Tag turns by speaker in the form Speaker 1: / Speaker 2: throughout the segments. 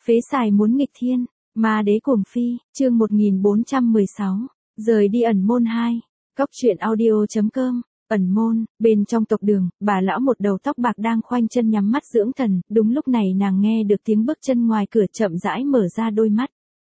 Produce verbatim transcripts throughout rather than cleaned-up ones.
Speaker 1: Phế xài muốn nghịch thiên, ma đế cuồng phi, chương một nghìn bốn trăm mười sáu, rời đi ẩn môn hai. Cóc truyện audio.com, ẩn môn, bên trong tộc Đường, bà lão một đầu tóc bạc đang khoanh chân nhắm mắt dưỡng thần, đúng lúc này nàng nghe được tiếng bước chân ngoài cửa chậm rãi mở ra đôi mắt.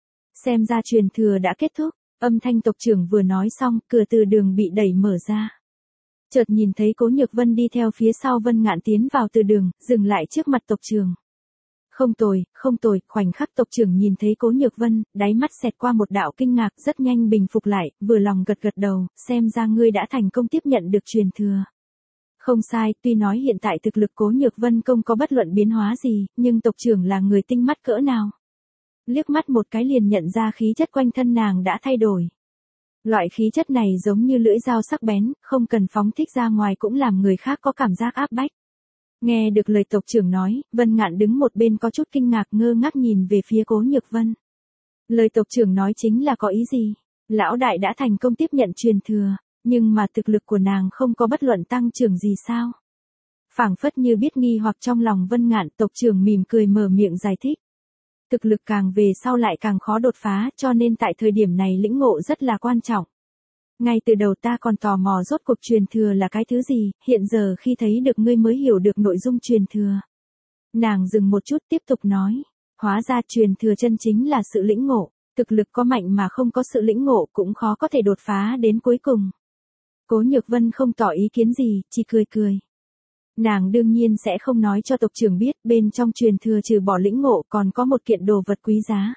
Speaker 1: Xem ra truyền thừa đã kết thúc, âm thanh tộc trưởng vừa nói xong, cửa từ đường bị đẩy mở ra. Chợt nhìn thấy Cố Nhược Vân đi theo phía sau Vân Ngạn tiến vào từ đường, dừng lại trước mặt tộc trưởng. Không tồi, không tồi, khoảnh khắc tộc trưởng nhìn thấy Cố Nhược Vân, đáy mắt xẹt qua một đạo kinh ngạc, rất nhanh bình phục lại, vừa lòng gật gật đầu, xem ra ngươi đã thành công tiếp nhận được truyền thừa. Không sai, tuy nói hiện tại thực lực Cố Nhược Vân không có bất luận biến hóa gì, nhưng tộc trưởng là người tinh mắt cỡ nào. Liếc mắt một cái liền nhận ra khí chất quanh thân nàng đã thay đổi. Loại khí chất này giống như lưỡi dao sắc bén, không cần phóng thích ra ngoài cũng làm người khác có cảm giác áp bách. Nghe được lời tộc trưởng nói, Vân Ngạn đứng một bên có chút kinh ngạc ngơ ngác nhìn về phía Cố Nhược Vân. Lời tộc trưởng nói chính là có ý gì? Lão đại đã thành công tiếp nhận truyền thừa, nhưng mà thực lực của nàng không có bất luận tăng trưởng gì sao? Phảng phất như biết nghi hoặc trong lòng Vân Ngạn, tộc trưởng mỉm cười mở miệng giải thích. Thực lực càng về sau lại càng khó đột phá, cho nên tại thời điểm này lĩnh ngộ rất là quan trọng. Ngay từ đầu ta còn tò mò rốt cuộc truyền thừa là cái thứ gì, hiện giờ khi thấy được ngươi mới hiểu được nội dung truyền thừa. Nàng dừng một chút tiếp tục nói, hóa ra truyền thừa chân chính là sự lĩnh ngộ, thực lực có mạnh mà không có sự lĩnh ngộ cũng khó có thể đột phá đến cuối cùng. Cố Nhược Vân không tỏ ý kiến gì, chỉ cười cười. Nàng đương nhiên sẽ không nói cho tộc trưởng biết, bên trong truyền thừa trừ bỏ lĩnh ngộ còn có một kiện đồ vật quý giá.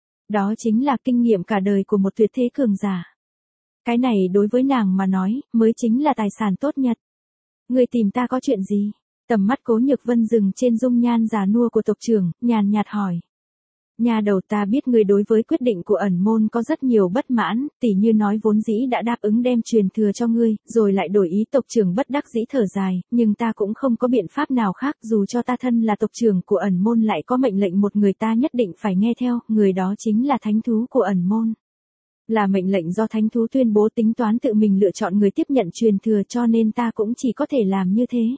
Speaker 1: Đó chính là kinh nghiệm cả đời của một tuyệt thế cường giả. Cái này đối với nàng mà nói, mới chính là tài sản tốt nhất. Ngươi tìm ta có chuyện gì? Tầm mắt Cố Nhược Vân dừng trên dung nhan già nua của tộc trưởng, nhàn nhạt hỏi. Nhà đầu ta biết ngươi đối với quyết định của ẩn môn có rất nhiều bất mãn, tỉ như nói vốn dĩ đã đáp ứng đem truyền thừa cho ngươi, rồi lại đổi ý. Tộc trưởng bất đắc dĩ thở dài, nhưng ta cũng không có biện pháp nào khác, dù cho ta thân là tộc trưởng của ẩn môn lại có mệnh lệnh một người ta nhất định phải nghe theo, người đó chính là thánh thú của ẩn môn. Là mệnh lệnh do thánh thú tuyên bố, tính toán tự mình lựa chọn người tiếp nhận truyền thừa, cho nên ta cũng chỉ có thể làm như thế.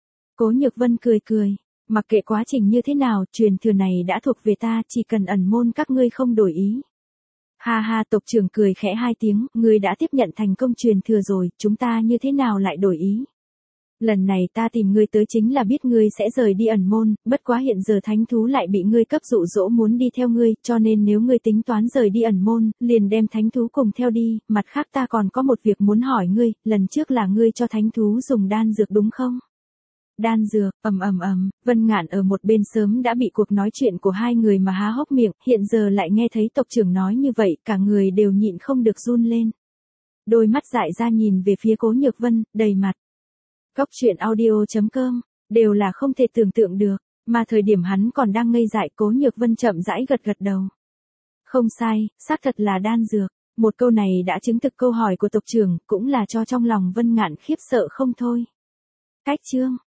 Speaker 1: Cố Nhược Vân cười cười, mặc kệ quá trình như thế nào, truyền thừa này đã thuộc về ta, chỉ cần ẩn môn các ngươi không đổi ý. Ha ha, tộc trưởng cười khẽ hai tiếng, ngươi đã tiếp nhận thành công truyền thừa rồi, chúng ta như thế nào lại đổi ý? Lần này ta tìm ngươi tới chính là biết ngươi sẽ rời đi ẩn môn, bất quá hiện giờ thánh thú lại bị ngươi cấp dụ dỗ muốn đi theo ngươi, cho nên nếu ngươi tính toán rời đi ẩn môn, liền đem thánh thú cùng theo đi. Mặt khác ta còn có một việc muốn hỏi ngươi, lần trước là ngươi cho thánh thú dùng đan dược đúng không? Đan dược, ầm ầm ầm, Vân Ngạn ở một bên sớm đã bị cuộc nói chuyện của hai người mà há hốc miệng, hiện giờ lại nghe thấy tộc trưởng nói như vậy, cả người đều nhịn không được run lên. Đôi mắt dại ra nhìn về phía Cố Nhược Vân, đầy mặt. Cóc truyện audio.com, đều là không thể tưởng tượng được, mà thời điểm hắn còn đang ngây dại, Cố Nhược Vân chậm rãi gật gật đầu. Không sai, xác thật là đan dược. Một câu này đã chứng thực câu hỏi của tộc trưởng, cũng là cho trong lòng Vân Ngạn khiếp sợ không thôi. Cách chương